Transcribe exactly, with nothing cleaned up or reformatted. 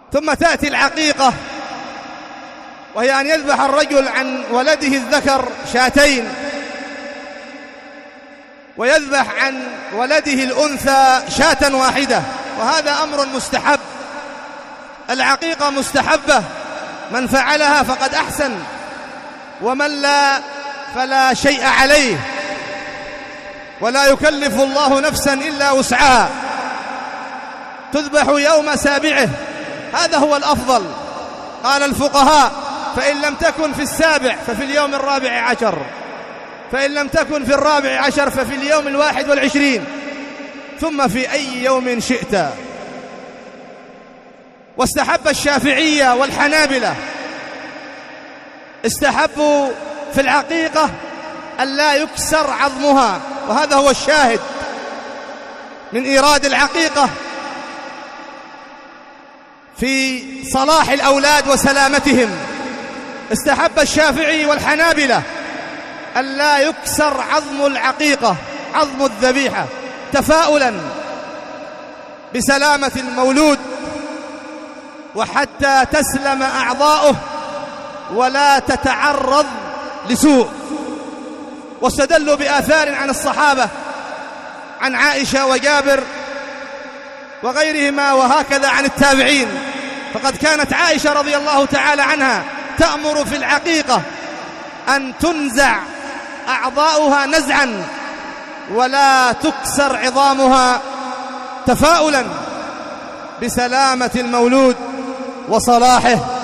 ثم تأتي العقيقة، وهي أن يذبح الرجل عن ولده الذكر شاتين، ويذبح عن ولده الأنثى شاة واحدة، وهذا أمر مستحب. العقيقة مستحبة، من فعلها فقد أحسن، ومن لا فلا شيء عليه، ولا يكلف الله نفسا إلا وسعها. تذبح يوم سابعه، هذا هو الأفضل. قال الفقهاء: فإن لم تكن في السابع ففي اليوم الرابع عشر، فإن لم تكن في الرابع عشر ففي اليوم الواحد والعشرين، ثم في أي يوم شئت. واستحب الشافعية والحنابلة، استحبوا في العقيقة أن لا يكسر عظمها، وهذا هو الشاهد من إيراد العقيقة في صلاح الأولاد وسلامتهم. استحب الشافعي والحنابلة أن لا يكسر عظم العقيقة، عظم الذبيحة، تفاؤلا بسلامة المولود، وحتى تسلم أعضاؤه ولا تتعرض لسوء. واستدلوا بآثار عن الصحابة، عن عائشة وجابر وغيرهما، وهكذا عن التابعين. فقد كانت عائشة رضي الله تعالى عنها تأمر في العقيقة أن تنزع أعضاؤها نزعا ولا تكسر عظامها، تفاؤلا بسلامة المولود وصلاحه.